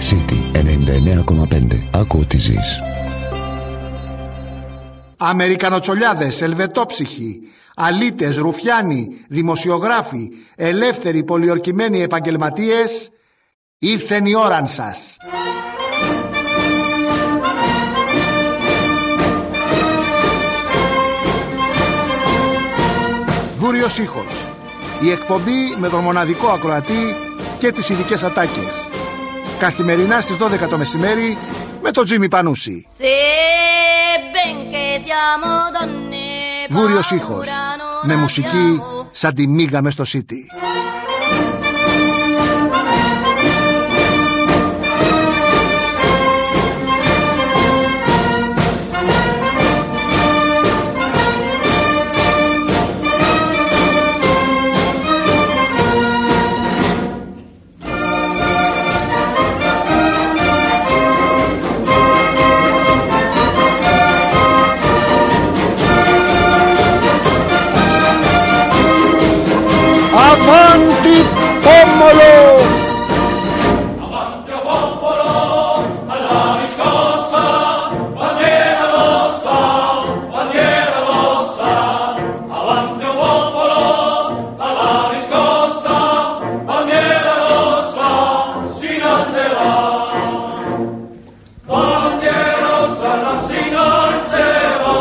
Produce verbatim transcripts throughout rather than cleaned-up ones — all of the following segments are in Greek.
City ενενήντα εννέα κόμμα πέντε. Άκου ό,τι ζεις. Αμερικανοτσολιάδες, ελβετόψυχοι, αλήτες, ρουφιάνοι, δημοσιογράφοι, ελεύθεροι πολιορκημένοι επαγγελματίες, ήρθεν η ώραν σας. Δούριος ήχος. Η εκπομπή με τον μοναδικό ακροατή και τις ειδικές ατάκες. Καθημερινά στις δώδεκα το μεσημέρι με τον Τζίμι Πανούση. Δούριος ήχος. Με μουσική σαν τη μίγα μες στο City. Avanti Pomolo! Avanti o popolo, alla riscossa, bandiera rossa, bandiera rossa. Avanti o popolo, alla riscossa, bandiera rossa, si innalzerà. Bandiera rossa, la si innalzerà,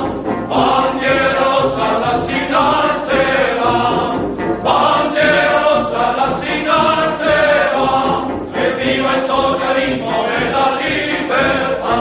bandiera rossa, la si innalzerà. Bandiera rossa la si innalzerà, e viva il socialismo e la libertà.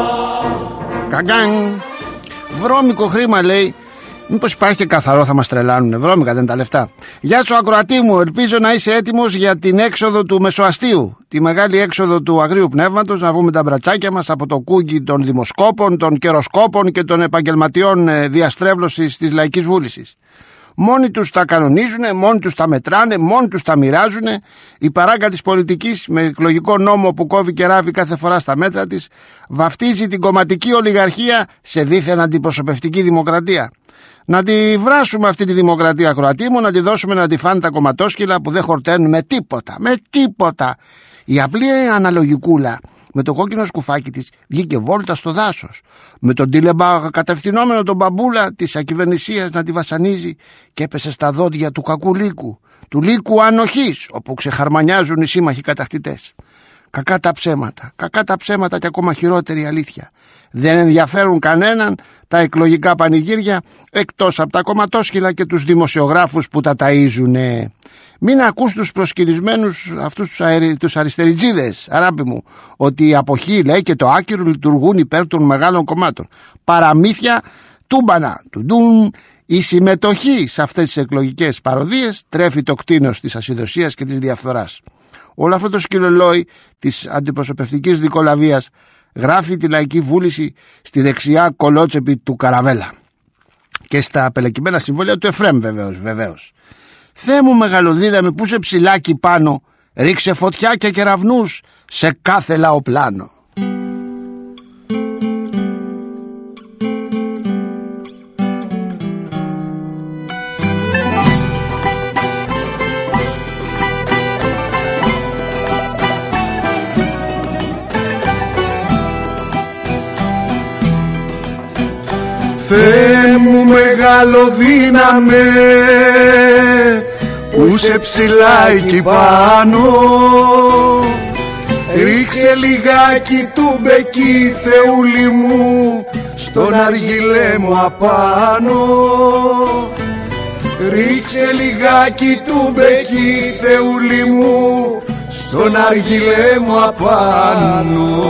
Καγκάν. Βρώμικο χρήμα, λέει. Μήπως υπάρχει και καθαρό, θα μας τρελάνουνε. Βρώμικα δεν είναι τα λεφτά. Γεια σου ακροατή μου, ελπίζω να είσαι έτοιμος για την έξοδο του Μεσοαστίου. Τη μεγάλη έξοδο του αγρίου πνεύματος, να βγούμε τα μπρατσάκια μας από το κούγκι των δημοσκόπων, των καιροσκόπων και των επαγγελματιών διαστρέβλωσης της λαϊκής βούλησης. Μόνοι τους τα κανονίζουν, μόνοι τους τα μετράνε, μόνοι τους τα μοιράζουν. Η παράγκα της πολιτικής, με εκλογικό νόμο που κόβει και ράβει κάθε φορά στα μέτρα της, βαφτίζει την κομματική ολιγαρχία σε δίθεν αντιπροσωπευτική δημοκρατία. Να τη βράσουμε αυτή τη δημοκρατία, ακροατή μου, να τη δώσουμε να τη φάνε τα κομματόσκυλα που δεν χορταίνουν με τίποτα, με τίποτα. Η απλή αναλογικούλα με το κόκκινο σκουφάκι της βγήκε βόλτα στο δάσος, με τον τηλεμπα κατευθυνόμενο τον μπαμπούλα της ακυβερνησίας να τη βασανίζει, και έπεσε στα δόντια του κακού λύκου, του λύκου ανοχής, όπου ξεχαρμανιάζουν οι σύμμαχοι κατακτητές. Κακά τα ψέματα, κακά τα ψέματα και ακόμα χειρότερη αλήθεια. Δεν ενδιαφέρουν κανέναν τα εκλογικά πανηγύρια, εκτός από τα κομματόσκυλα και τους δημοσιογράφους που τα ταΐζουνε. Μην ακούς τους προσκυρισμένους αυτούς τους, αερι, τους αριστεριτζίδες, αράπη μου, ότι η αποχή, λέει, και το άκυρο λειτουργούν υπέρ των μεγάλων κομμάτων. Παραμύθια, τούμπανα, τουντούν. Η συμμετοχή σε αυτές τις εκλογικές παροδίες τρέφει το κτήνος της ασυδοσίας και της διαφθοράς. Όλο αυτό το σκυλολόι της αντιπροσωπευτικής δικολαβίας γράφει τη λαϊκή βούληση στη δεξιά κολότσεπη του Καραβέλα και στα απελεκυμένα συμβόλαια του Εφρέμ, βεβαίως, βεβαίως. Θεέ μου μεγαλοδύναμη που σε ψηλάκι πάνω, ρίξε φωτιά και κεραυνούς σε κάθε λαοπλάνο. Θεέ μου μεγαλοδύναμε που σε ψηλά εκεί πάνω, ρίξε λιγάκι του μπεκί, Θεούλη μου, στον αργυλέ μου απάνω. Ρίξε λιγάκι του μπεκί, Θεούλη μου, στον αργυλέ μου απάνω.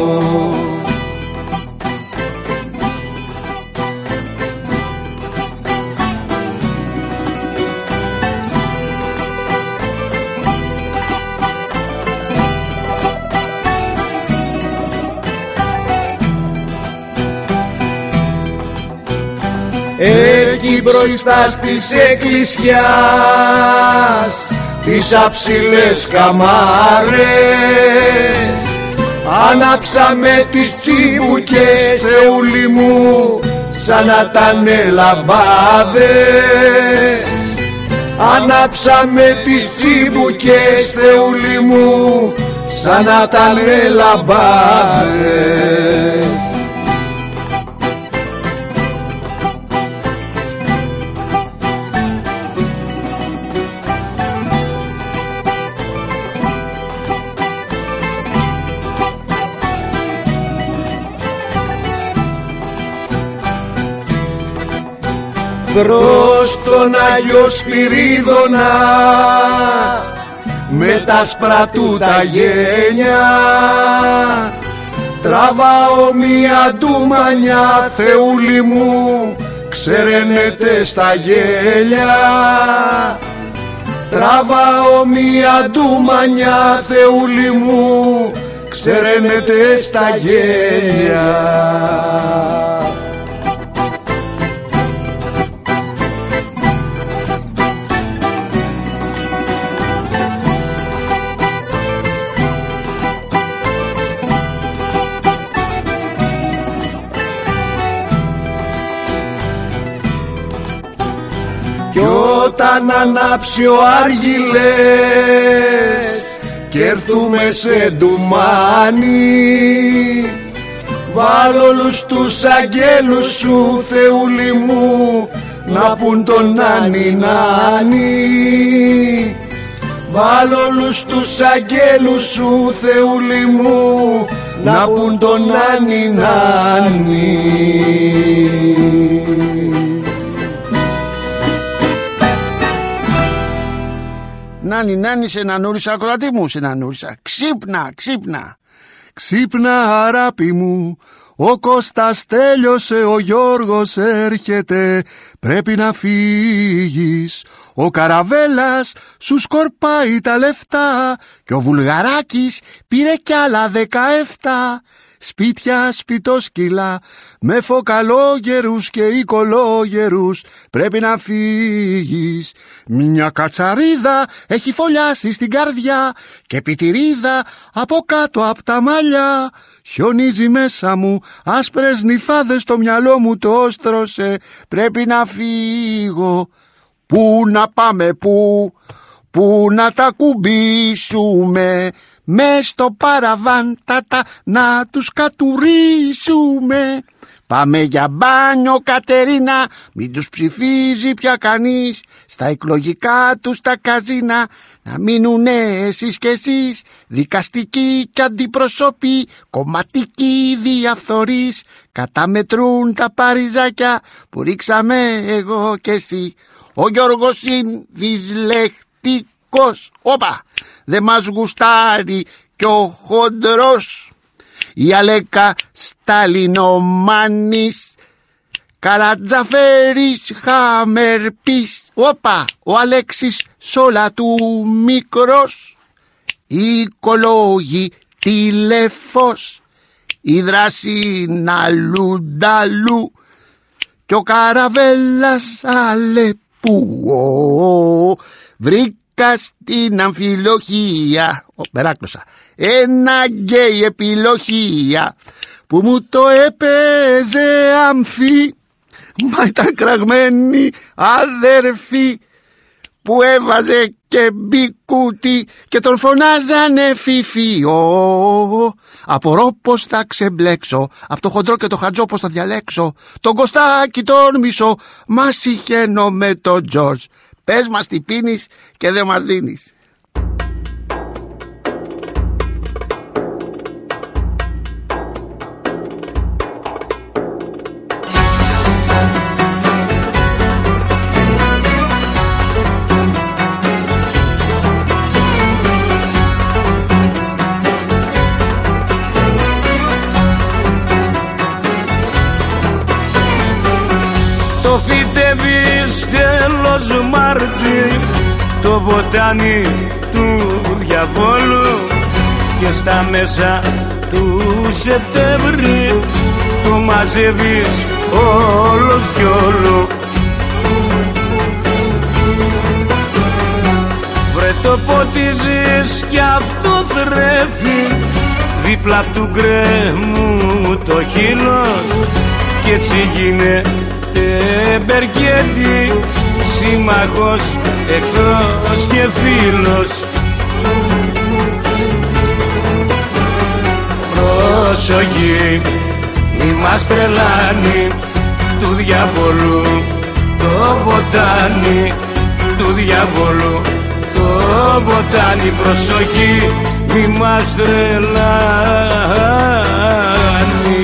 Εκεί μπροστά στις εκκλησιάς τις αψηλές καμάρες ανάψαμε τις τσιμπουκές, Θεούλη μου, σαν να τανε λαμπάδες. Ανάψαμε τις τσιμπουκές, Θεούλη μου, σαν να ήταν λαμπάδες. Προς τον Άγιο Σπυρίδωνα με τα σπρατού τα γένια τραβάω μια ντουμανιά, Θεούλη μου, ξεραίνεται στα γέλια. Τραβάω μια ντουμανιά, Θεούλη μου, ξεραίνεται στα γέλια. Κι όταν ανάψει ο άργυλες κι έρθουμε σε ντουμάνι, βάλ' όλους τους αγγέλους σου, Θεούλη μου, να πουν τον Νάνι Νάνι. Βάλ' όλους τους αγγέλους σου, Θεούλη μου, να πουν τον Νάνι Νάνι. Νάνι, νάνι, σε νανούρισα, ακροατή μου, σε νανούρισα. Ξύπνα, ξύπνα. Ξύπνα, αράπη μου, ο Κώστας τέλειωσε, ο Γιώργος έρχεται, πρέπει να φύγεις. Ο Καραβέλας σου σκορπάει τα λεφτά και ο Βουλγαράκης πήρε κι άλλα δεκαεφτά. Σπίτια σπιτόσκυλα με φωκαλόγερους και οικολόγερους, πρέπει να φύγεις. Μια κατσαρίδα έχει φωλιάσει στην καρδιά και πιτηρίδα από κάτω απ' τα μαλλιά. Χιονίζει μέσα μου, άσπρες νυφάδες στο μυαλό μου το στρώσε, πρέπει να φύγω. Πού να πάμε, πού, πού να τα κουμπίσουμε, μες στο παραβάν τατα να τους κατουρίσουμε. Πάμε για μπάνιο, Κατερίνα, μην τους ψηφίζει πια κανείς. Στα εκλογικά τους τα καζίνα να μείνουνε εσείς κι εσείς. Δικαστικοί κι αντιπροσώποι, κομματικοί διαφθορείς, καταμετρούν τα παριζάκια που ρίξαμε εγώ κι εσύ. Ο Γιώργος είναι δυσλεκτικός, όπα, δε μας γουστάρει κι ο χοντρός. Η Αλέκα Σταλινομάνης, Καρατζαφέρης Χαμερπής, όπα, ο Αλέξης Σόλα του μικρός. Οι οικολόγοι τηλεφός, η Δρασίνα Λουνταλού κι ο Καραβέλας Αλεπού. Βρήκα στην αμφιλοχία, ο, Μεράκλωσα, ένα γκέι επιλογία που μου το έπαιζε αμφί, μα ήταν κραγμένη αδερφή που έβαζε και μπικούτι και τον φωνάζανε φιφιό. Απορώ πως θα ξεμπλέξω, απ' το χοντρό και το χατζό πως θα διαλέξω. Τον Κωστάκη τον μισό, μα συχαίνω με τον Τζορτζ. Πες μας τι πίνεις και δεν μας δίνεις. Το φυτεύεις τέλος Μάρτη, το βοτάνι του διαβόλου, και στα μέσα του Σεπτέμβρη το μαζεύεις όλος κι όλο. Βρε το ποτίζεις κι αυτό θρέφει δίπλα απ' του γκρέμου το χείλος, κι έτσι γίνεται μπερκέτη, σύμμαχος, εχθρός και φίλος. Προσοχή, μη μας τρελάνει, του διαβόλου το βοτάνι, του διαβόλου το βοτάνι. Προσοχή, μη μας τρελάνει.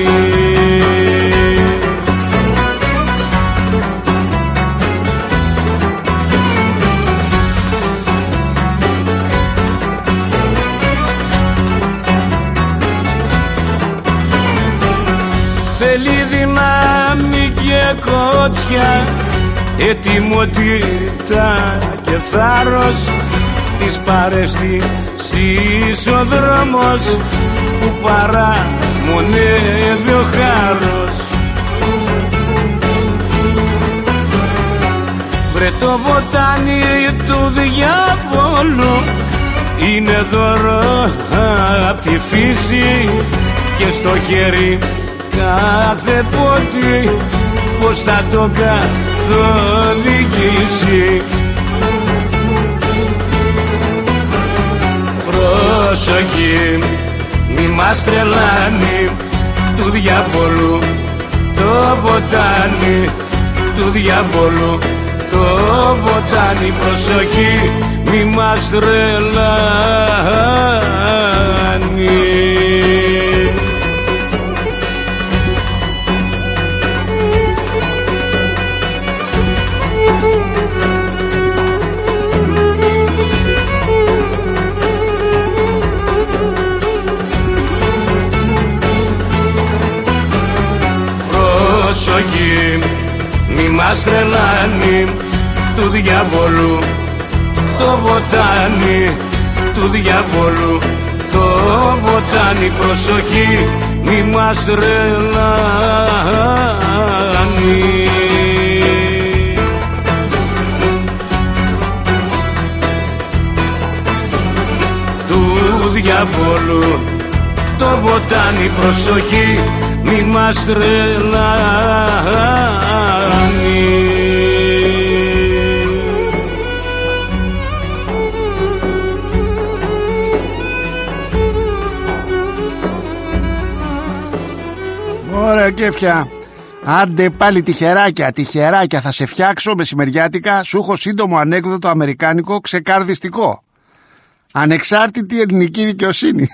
Θέλει δύναμη και κότσια, ετοιμότητα και θάρρος, της παρέστησης ο δρόμος που παραμονεύει ο χάρος. Βρε το βοτάνι του διαβόλου είναι δώρο απ' τη φύση και στο χέρι κάθε πότη πως θα το καθοδηγήσει. Προσοχή, μη μας τρελάνει, του διαβόλου το βοτάνι, του διαβόλου το βοτάνι. Προσοχή, μη μας τρελάνει. Προσοχή, μη μας τρελάνει, του διαβόλου το βοτάνι, του διαβόλου το βοτάνι. Προσοχή, μη μας τρελάνει. Του διαβόλου το βοτάνι. Προσοχή, μη μας τρελάνει. Ωραία κέφια. Άντε πάλι τυχεράκια, τυχεράκια θα σε φτιάξω μεσημεριάτικα. Σου έχω σύντομο ανέκδοτο αμερικάνικο ξεκαρδιστικό. Ανεξάρτητη ελληνική δικαιοσύνη.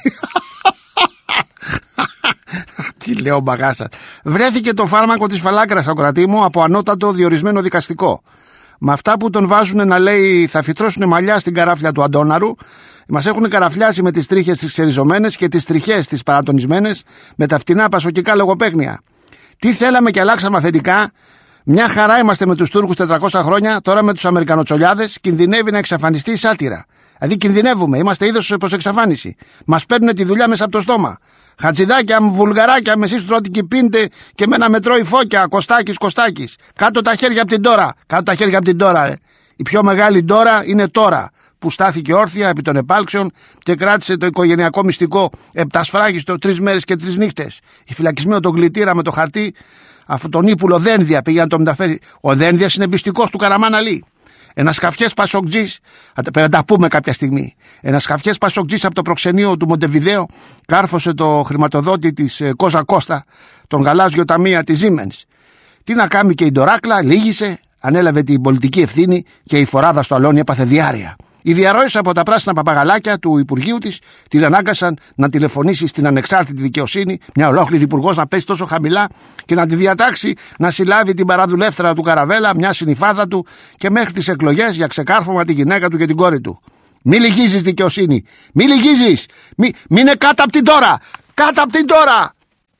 Τι λέω μπαγάσα. Βρέθηκε το φάρμακο της φαλάκρας, ακροατή μου, από ανώτατο διορισμένο δικαστικό. Με αυτά που τον βάζουν να λέει θα φυτρώσουν μαλλιά στην καράφλια του Αντώναρου, μας έχουν καραφλιάσει με τις τρίχες τις ξεριζωμένες και τις τριχές τις παρατονισμένες με τα φτηνά πασοκικά λογοπαίγνια. Τι θέλαμε και αλλάξαμε αφεντικά. Μια χαρά είμαστε με τους Τούρκους τετρακόσια χρόνια, τώρα με τους Αμερικανοτσολιάδες κινδυνεύει να εξαφανιστεί η σάτυρα. Δηλαδή κινδυνεύουμε, είμαστε είδος προς εξαφάνιση. Μας παίρνουν τη δουλειά μέσα από το στόμα. Χατζηδάκια μου, βουλγαράκια με εσείς τρώτε και πίντε και με ένα μετρώει φώκια. Κωστάκης, Κωστάκης. Κάτω τα χέρια από την τώρα. Κάτω τα χέρια από την τώρα, ρε. Η πιο μεγάλη τώρα είναι τώρα. Που στάθηκε όρθια επί των επάλξεων και κράτησε το οικογενειακό μυστικό επτασφράγιστο τρεις μέρες και τρεις νύχτες. Η φυλακισμένο τον Γλιτήρα με το χαρτί, αυτόν τον ύπουλο Δένδια πήγε να το μεταφέρει. Ο Δένδιας είναι πιστικός του Καραμάν Αλή. Ένα χαφιές πασοκτζής, πρέπει να τα πούμε κάποια στιγμή. Ένα χαφιές πασοκτζής από το προξενείο του Μοντεβιδέο κάρφωσε το χρηματοδότη της Κόζα Κώστα, τον γαλάζιο ταμεία της Siemens. Τι να κάνει και η Ντοράκλα, λύγησε, ανέλαβε την πολιτική ευθύνη και η φοράδα στο αλόνι έπαθε διάρρεια. Οι διαρροές από τα πράσινα παπαγαλάκια του Υπουργείου της την ανάγκασαν να τηλεφωνήσει στην ανεξάρτητη δικαιοσύνη, μια ολόκληρη υπουργός να πέσει τόσο χαμηλά και να τη διατάξει να συλλάβει την παραδουλεύτρα του Καραβέλα, μια συνυφάδα του και μέχρι τις εκλογές για ξεκάρφωμα τη γυναίκα του και την κόρη του. Μη λυγίζεις δικαιοσύνη, μη λυγίζεις, μη, μη είναι κάτω από την τώρα, κάτω από την τώρα.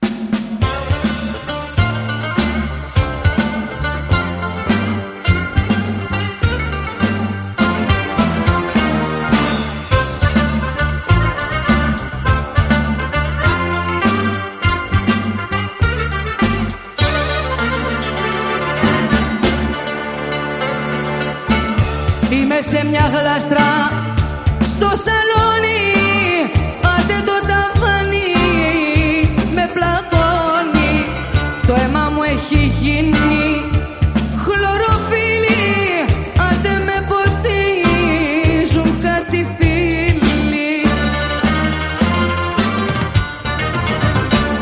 Είμαι σε μια γλαστρά στο σαλόνι, άντε το ταβάνι με πλακώνει. Το αίμα μου έχει γίνει χλωροφύλλι, άντε με ποτίζουν κάτι φίλοι.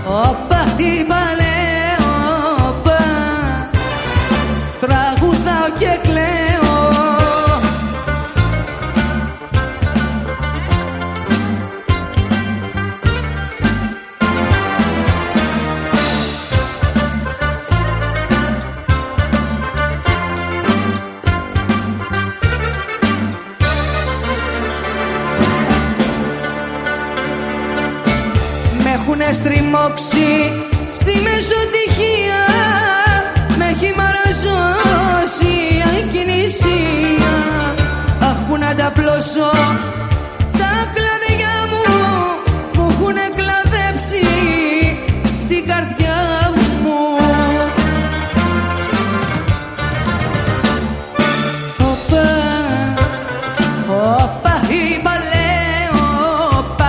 όπα είπα λέω όπα, τραγουδάω και κλαίω. Μ' στριμώξει στη μεσοτυχία, με έχει μαραζώσει η ακινησία. Αχ, που να τα πλώσω τα κλαδιά μου, μου έχουνε κλαδέψει την καρδιά μου. Όπα, όπα είπα λέω όπα,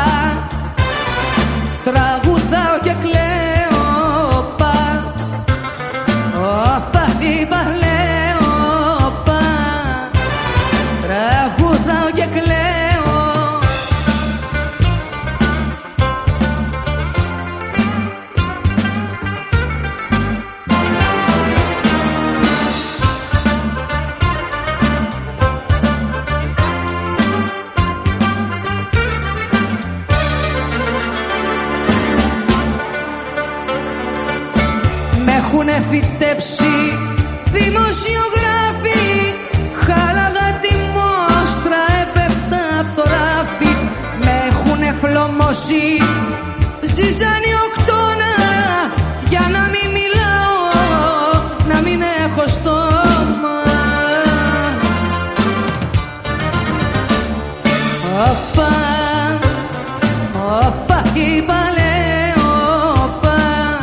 τραγουδάω και κλαίω όπα, όπα είπα λέω όπα, τραγουδάω και κλαίω. Έχουνε φυτέψει δημοσιογράφοι, χάλαγα τη μόστρα, έπεφτα απ' το ράφι. Με έχουνε φλωμώσει ζυζάνι οκτώνα, για να μην μιλάω, να μην έχω στόμα. Όπα, όπα είπα λέω όπα,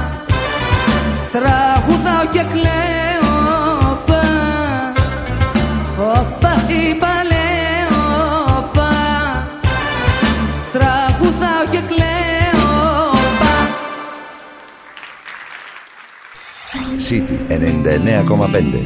τραγουδάω και κλαίω όπα, όπα είπα λέω όπα, τραγουδάω και κλαίω όπα. City ενενήντα εννέα κόμμα πέντε.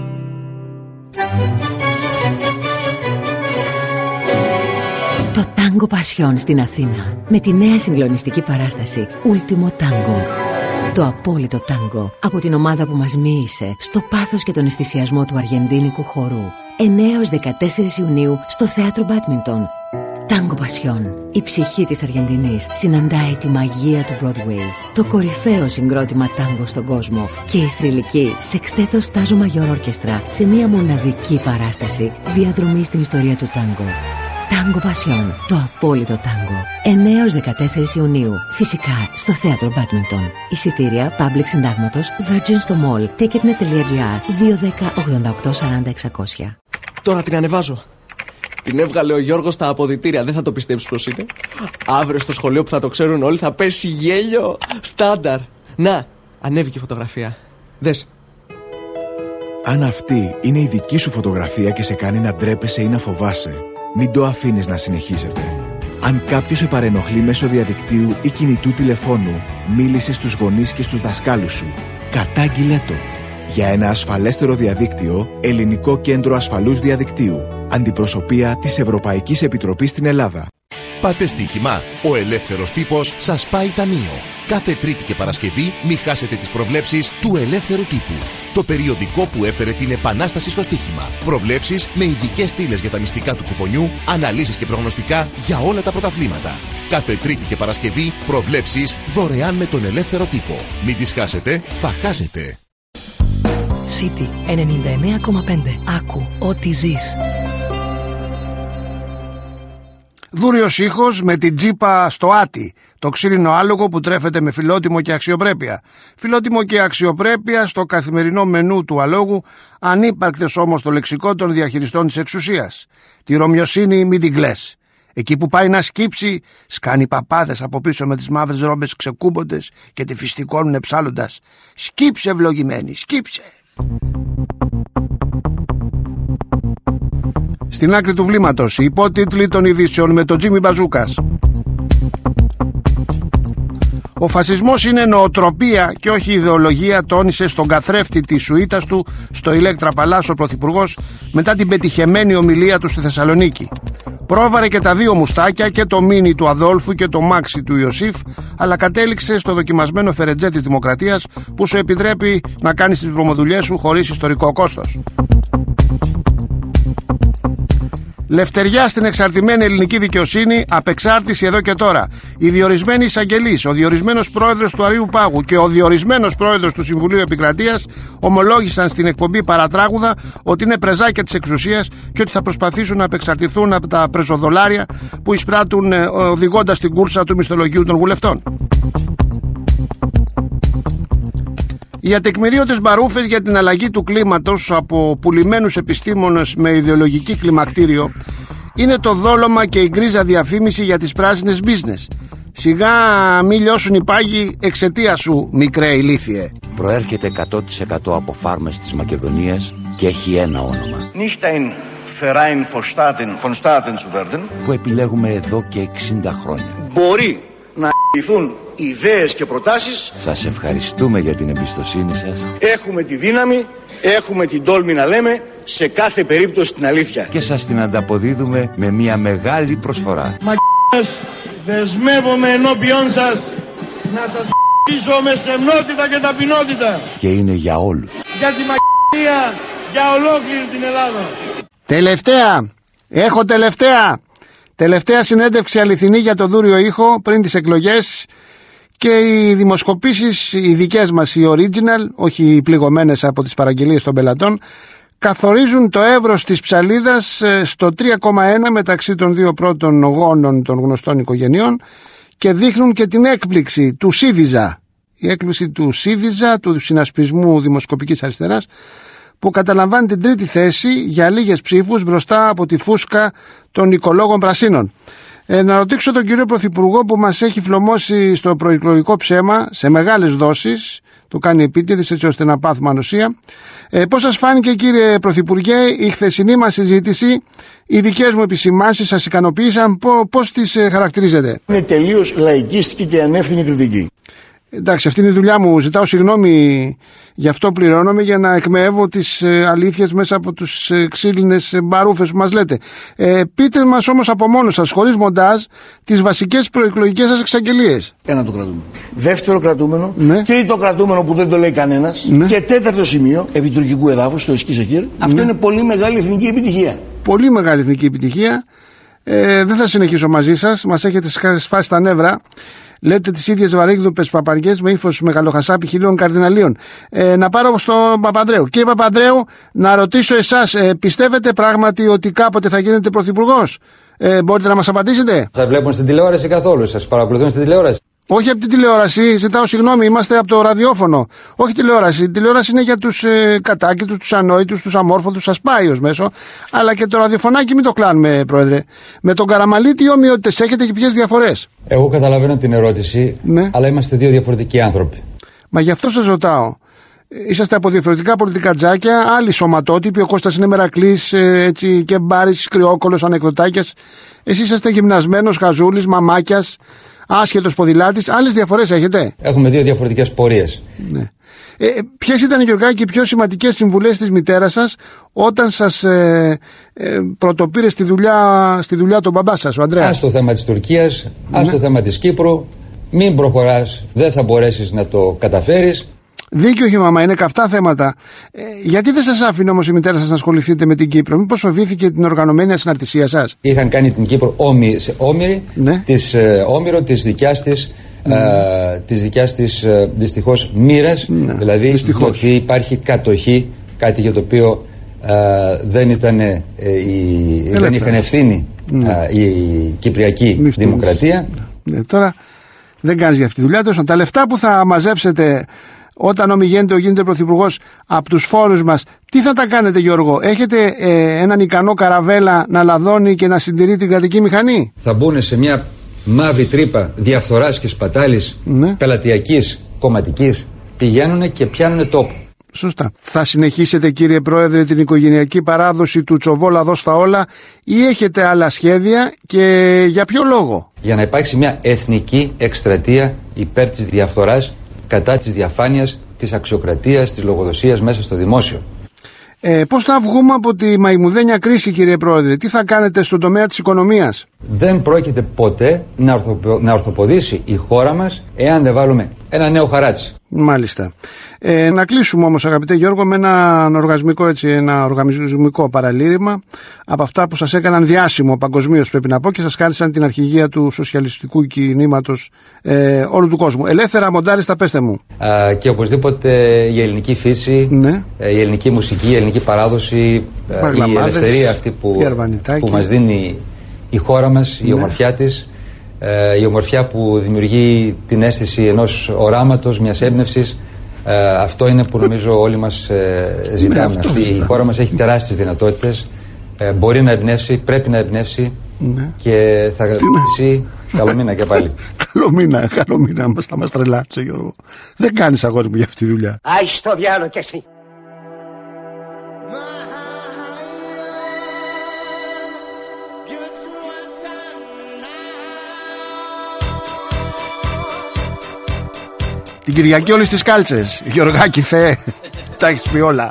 Το Τάγκο Πασιόν στην Αθήνα, με τη νέα συγκλονιστική παράσταση Ultimo Tango. Το απόλυτο τάγκο από την ομάδα που μας μοίησε στο πάθος και τον αισθησιασμό του αργεντίνικου χορού. εννέα έως δεκατέσσερις Ιουνίου στο θέατρο Μπάντμιντον. Τάγκο Πασιόν. Η ψυχή της Αργεντινής συναντάει τη μαγεία του Broadway, το κορυφαίο συγκρότημα τάγκο στον κόσμο και η θρυλική Sexteto Stazo Mayor Orchestra σε μια μοναδική παράσταση διαδρομή στην ιστορία του τάγκο. Τάγκο Πασιόν, το απόλυτο τάγκο. εννέα έως δεκατέσσερις Ιουνίου. Φυσικά στο θέατρο Μπάντμιντον. Εισιτήρια Public Συντάγματος, Virgin στο Mall, ticketnet τελεία gr, δύο ένα μηδέν ογδόντα οκτώ σαράντα εξακόσια. Τώρα την ανεβάζω. Την έβγαλε ο Γιώργος στα αποδυτήρια, δεν θα το πιστέψεις πως είναι. Αύριο στο σχολείο που θα το ξέρουν όλοι θα πέσει γέλιο. Στάνταρ. Να, ανέβηκε η φωτογραφία. Δες. Αν αυτή είναι η δική σου φωτογραφία και σε κάνει να ντρέπεσαι ή να φοβάσαι, μην το αφήνεις να συνεχίζεται. Αν κάποιος σε παρενοχλεί μέσω διαδικτύου ή κινητού τηλεφώνου, μίλησε στους γονείς και στους δασκάλους σου. Κατάγγειλέ το. Για ένα ασφαλέστερο διαδίκτυο, Ελληνικό Κέντρο Ασφαλούς Διαδικτύου. Αντιπροσωπεία της Ευρωπαϊκής Επιτροπής στην Ελλάδα. Πάτε στοίχημα. Ο ελεύθερος τύπος σας πάει ταμείο. Κάθε Τρίτη και Παρασκευή μη χάσετε τις προβλέψεις του Ελεύθερου Τύπου. Το περιοδικό που έφερε την επανάσταση στο στοίχημα. Προβλέψεις με ειδικές στήλες για τα μυστικά του κουπονιού, αναλύσεις και προγνωστικά για όλα τα πρωταθλήματα. Κάθε Τρίτη και Παρασκευή προβλέψεις δωρεάν με τον Ελεύθερο Τύπο. Μην τις χάσετε, θα χάσετε. City ενενήντα εννέα κόμμα πέντε. Άκου ό,τι ζεις. Δούριος ήχος με την τζίπα στο άτι, το ξύλινο άλογο που τρέφεται με φιλότιμο και αξιοπρέπεια. Φιλότιμο και αξιοπρέπεια στο καθημερινό μενού του αλόγου, ανύπαρκτες όμως στο λεξικό των διαχειριστών της εξουσίας. Τη ρωμιοσύνη μην την κλαις. Εκεί που πάει να σκύψει, σκάνει παπάδες από πίσω με τις μαύρες ρόμπες ξεκούμποντες και τη φυστικώνουνε ψάλλοντας. Σκύψε ευλογημένη, σκύψε. Στην άκρη του βλήματος, οι υπότιτλοι των ειδήσεων με τον Τζίμι Μπαζούκας. Ο φασισμός είναι νοοτροπία και όχι ιδεολογία, τόνισε στον καθρέφτη της σουίτας του στο Ηλέκτρα Παλάς ο Πρωθυπουργός μετά την πετυχεμένη ομιλία του στη Θεσσαλονίκη. Πρόβαρε και τα δύο μουστάκια, και το μίνι του Αδόλφου και το μάξι του Ιωσήφ, αλλά κατέληξε στο δοκιμασμένο φερετζέ της Δημοκρατίας που σου επιτρέπει να κάνεις τις βρωμοδουλειές σου χωρίς ιστορικό κόστος. Λευτεριά στην εξαρτημένη ελληνική δικαιοσύνη, απεξάρτηση εδώ και τώρα. Οι διορισμένοι εισαγγελείς, ο διορισμένος πρόεδρος του Αρείου Πάγου και ο διορισμένος πρόεδρος του Συμβουλίου Επικρατείας ομολόγησαν στην εκπομπή Παρατράγουδα ότι είναι πρεζάκια της εξουσίας και ότι θα προσπαθήσουν να απεξαρτηθούν από τα πρεζοδολάρια που εισπράττουν οδηγώντας την κούρσα του μισθολογίου των βουλευτών. Οι ατεκμηρίωτες μπαρούφες για την αλλαγή του κλίματος από πουλημένους επιστήμονες με ιδεολογική κλιμακτήριο είναι το δόλωμα και η γκρίζα διαφήμιση για τις πράσινες business. Σιγά μη λιώσουν οι πάγοι εξαιτία σου, μικρέ ηλίθιε. Προέρχεται εκατό τοις εκατό από φάρμες της Μακεδονίας και έχει ένα όνομα. Nicht ein Verein von Staaten, von Staaten zu werden. Που επιλέγουμε εδώ και εξήντα χρόνια. Μπορεί να λυθούν ιδέες και προτάσεις. Σας ευχαριστούμε για την εμπιστοσύνη σας. Έχουμε τη δύναμη, έχουμε την τόλμη να λέμε σε κάθε περίπτωση την αλήθεια. Και σας την ανταποδίδουμε με μια μεγάλη προσφορά. Μαγ***ες, δεσμεύομαι ενώπιόν σας να σας π***ίσω με σεμνότητα και ταπεινότητα. Και είναι για όλους. Για τη μαγ***ία, για ολόκληρη την Ελλάδα. Τελευταία, έχω τελευταία. Τελευταία συνέντευξη αληθινή για το Δούριο Ήχο πριν τις εκλογές. Και οι δημοσκοπήσεις, οι δικές μας, οι original, όχι οι πληγωμένες από τις παραγγελίες των πελατών, καθορίζουν το εύρος της ψαλίδας στο τρία κόμμα ένα μεταξύ των δύο πρώτων γόνων των γνωστών οικογενειών και δείχνουν και την έκπληξη του ΣΥΡΙΖΑ, η έκπληξη του ΣΥΡΙΖΑ, του Συνασπισμού Δημοσκοπικής Αριστεράς, που καταλαμβάνει την τρίτη θέση για λίγες ψήφους μπροστά από τη φούσκα των οικολόγων πρασίνων. Ε, να ρωτήσω τον κύριο Πρωθυπουργό που μας έχει φλωμώσει στο προεκλογικό ψέμα σε μεγάλες δόσεις, το κάνει επίτηδες έτσι ώστε να πάθουμε ανοσία. Ε, πώς σας φάνηκε, κύριε Πρωθυπουργέ, η χθεσινή μας συζήτηση, οι δικές μου επισημάνσεις σας ικανοποίησαν, πώς τις ε, χαρακτηρίζετε? Είναι τελείως λαϊκίστικη και ανεύθυνη κριτική. Εντάξει, αυτή είναι η δουλειά μου. Ζητάω συγγνώμη, γι' αυτό πληρώνομαι, για να εκμεεύω τις ε, αλήθειες μέσα από τους ε, ξύλινες ε, μπαρούφες που μας λέτε. Ε, πείτε μας όμως από μόνος σας, χωρίς μοντάζ, τις βασικές προεκλογικές σας εξαγγελίες. Ένα το κρατούμενο. Δεύτερο κρατούμενο. Ναι. Τρίτο κρατούμενο που δεν το λέει κανένας. Ναι. Και τέταρτο σημείο, επί τουρκικού εδάφους, το Εσκή Σεκίρ. Ναι. Αυτό είναι πολύ μεγάλη εθνική επιτυχία. Πολύ μεγάλη εθνική επιτυχία. Ε, δεν θα συνεχίσω μαζί σας, μας έχετε σπάσει τα νεύρα. Λέτε τις ίδιες βαρύγδουπες παπαριές με ύφος μεγαλοχασάπη χιλίων καρδιναλίων. Ε, να πάρω στον Παπανδρέου. Κύριε Παπανδρέου, να ρωτήσω εσάς, ε, πιστεύετε πράγματι ότι κάποτε θα γίνετε πρωθυπουργός? Ε, μπορείτε να μας απαντήσετε? Θα βλέπουν στην τηλεόραση καθόλου? Σας παρακολουθούν στην τηλεόραση? Όχι από την τηλεόραση, ζητάω συγγνώμη, είμαστε από το ραδιόφωνο. Όχι τηλεόραση. Η τηλεόραση είναι για τους ε, κατάκητους, τους ανόητους, τους αμόρφωτους, σας πάει ως μέσο. Αλλά και το ραδιοφωνάκι μην το κλάνουμε, Πρόεδρε. Με τον Καραμαλή, τι ομοιότητες έχετε και ποιες διαφορές? Εγώ καταλαβαίνω την ερώτηση, ναι, αλλά είμαστε δύο διαφορετικοί άνθρωποι. Μα γι' αυτό σας ρωτάω. Είσαστε από διαφορετικά πολιτικά τζάκια, άλλοι σωματότυποι. Ο Κώστας είναι Μερακλής, έτσι, και Μπάρης, Κρυόκολος, ανεκδοτάκιας. Εσείς είσαστε γυμνασμένος, χαζούλης, μαμάκιας, άσχετος ποδηλάτης. Άλλες διαφορές έχετε? Έχουμε δύο διαφορετικές πορείες. Ναι. Ε, ποιες ήταν, Γιωργάκη, οι πιο σημαντικές συμβουλές της μητέρας σας όταν σας ε, ε, πρωτοπήρε στη δουλειά, στη δουλειά τον μπαμπά σας, ο Ανδρέας? Ας το θέμα της Τουρκίας, ας ναι. το θέμα της Κύπρου. Μην προχωράς, δεν θα μπορέσεις να το καταφέρεις. Δίκιο έχει, μαμά, είναι καυτά θέματα. Ε, γιατί δεν σας άφηνε όμως η μητέρα σας να ασχοληθείτε με την Κύπρο? Μήπως φοβήθηκε την οργανωμένη ασυναρτησία σας? Είχαν κάνει την Κύπρο όμοι, όμοιρη, ναι. της, ε, όμοιρο της δικιάς της, ναι. ε, της δικιάς της ε, δυστυχώς μοίρας, ναι. δηλαδή δυστυχώς. Το ότι υπάρχει κατοχή, κάτι για το οποίο ε, δεν, ήταν, ε, η, δεν είχαν ευθύνη ναι. ε, η Κυπριακή Μη Δημοκρατία. Ναι. Τώρα δεν κάνεις για αυτή τη δουλειά. Τόσο, τα λεφτά που θα μαζέψετε όταν ομιγένετε ο γίνετε πρωθυπουργός από τους φόρους μας, τι θα τα κάνετε, Γιώργο? Έχετε ε, έναν ικανό καραβέλα να λαδώνει και να συντηρεί την κρατική μηχανή? Θα μπουν σε μια μαύρη τρύπα διαφθοράς και σπατάλης, ναι. πελατειακής, κομματικής. Πηγαίνουν και πιάνουν τόπο. Σωστά. Θα συνεχίσετε, κύριε Πρόεδρε, την οικογενειακή παράδοση του Τσοβόλα δώσ' τα όλα, ή έχετε άλλα σχέδια, και για ποιο λόγο? Για να υπάρξει μια εθνική εκστρατεία υπέρ της διαφθοράς, κατά της διαφάνειας, της αξιοκρατίας, της λογοδοσίας μέσα στο δημόσιο. Ε, πώς θα βγούμε από τη μαϊμουδένια κρίση, κύριε Πρόεδρε? Τι θα κάνετε στον τομέα της οικονομίας? Δεν πρόκειται ποτέ να, ορθοπο, να ορθοποδήσει η χώρα μας εάν δεν βάλουμε ένα νέο χαράτσι. Μάλιστα. Ε, να κλείσουμε όμως, αγαπητέ Γιώργο, με ένα οργανισμικό, έτσι, ένα οργανισμικό παραλήρημα από αυτά που σας έκαναν διάσημο παγκοσμίως, πρέπει να πω, και σας χάρισαν την αρχηγία του σοσιαλιστικού κινήματος ε, όλου του κόσμου. Ελεύθερα μοντάριστα, πέστε μου. Α, και οπωσδήποτε η ελληνική φύση, ναι. ε, η ελληνική μουσική, η ελληνική παράδοση, ε, η ελευθερία αυτή που, που μας δίνει η χώρα μας, ναι. η ομορφιά της, ε, η ομορφιά που δημιουργεί την αίσθηση ενός οράματος, μιας έμπνευσης. Ε, αυτό είναι που νομίζω όλοι μας ε, ζητάμε. Ναι, αυτή, η χώρα μας έχει τεράστιες δυνατότητες. Ε, μπορεί να εμπνεύσει, πρέπει να εμπνεύσει, ναι. και θα κρατήσει. Καλό μήνα και πάλι. Καλό μήνα, καλό μήνα. Θα μας τρελάτσε, Γιώργο. Δεν κάνεις, αγόρι μου, για αυτή τη δουλειά. Άι στο διάλο κι εσύ. Την Κυριακή όλες τις κάλτσες. Γιωργάκη Θεέ, τα έχεις πει όλα.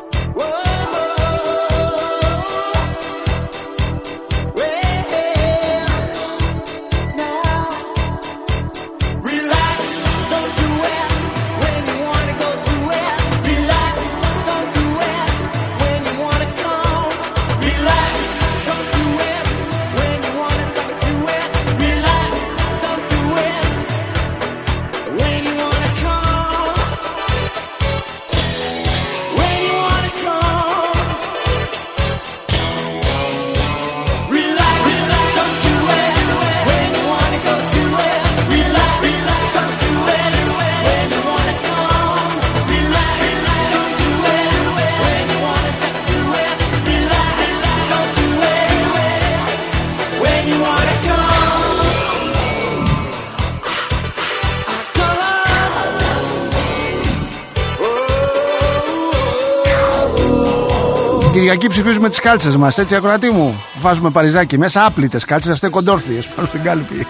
Κυριακή ψηφίζουμε τις κάλτσες μας, έτσι, ακροατή μου. Βάζουμε παριζάκι μέσα, άπλητες κάλτσες, αστέ κοντόρθιες πάνω στην κάλπη.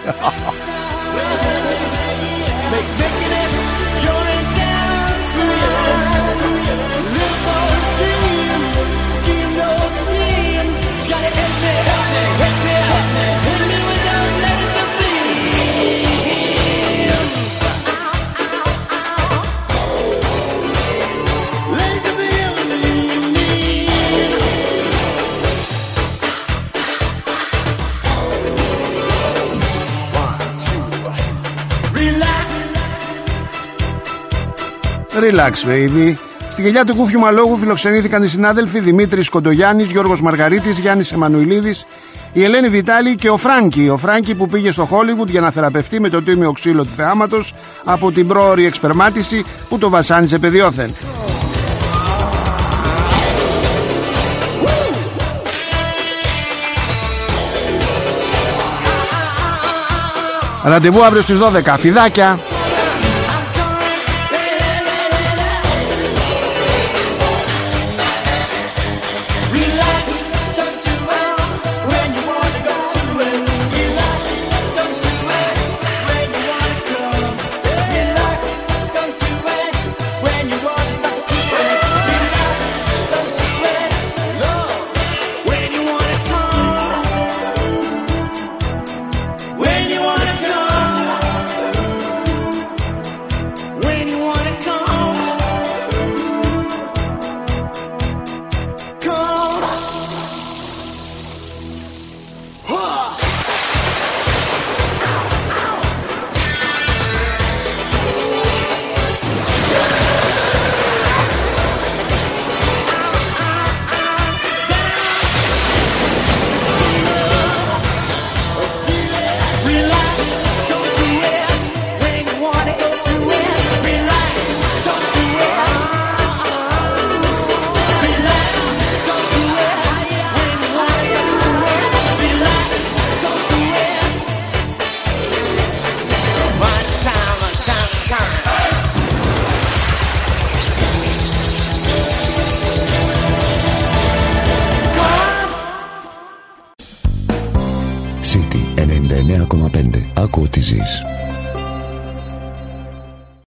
Relax, baby. Στη γελιά του Κούφιου Μαλόγου φιλοξενήθηκαν οι συνάδελφοι Δημήτρης Κοντογιάννης, Γιώργος Μαργαρίτης, Γιάννης Εμμανουηλίδης, η Ελένη Βιτάλη και ο Φράνκι. Ο Φράνκι που πήγε στο Χόλιβουντ για να θεραπευτεί με το τίμιο ξύλο του θεάματος από την πρόωρη εξπερμάτιση που το βασάνιζε παιδιόθεν. Ραντεβού αύριο στις δώδεκα. Φιδάκια. City ενενήντα εννέα κόμμα πέντε. Άκου τι ζεις.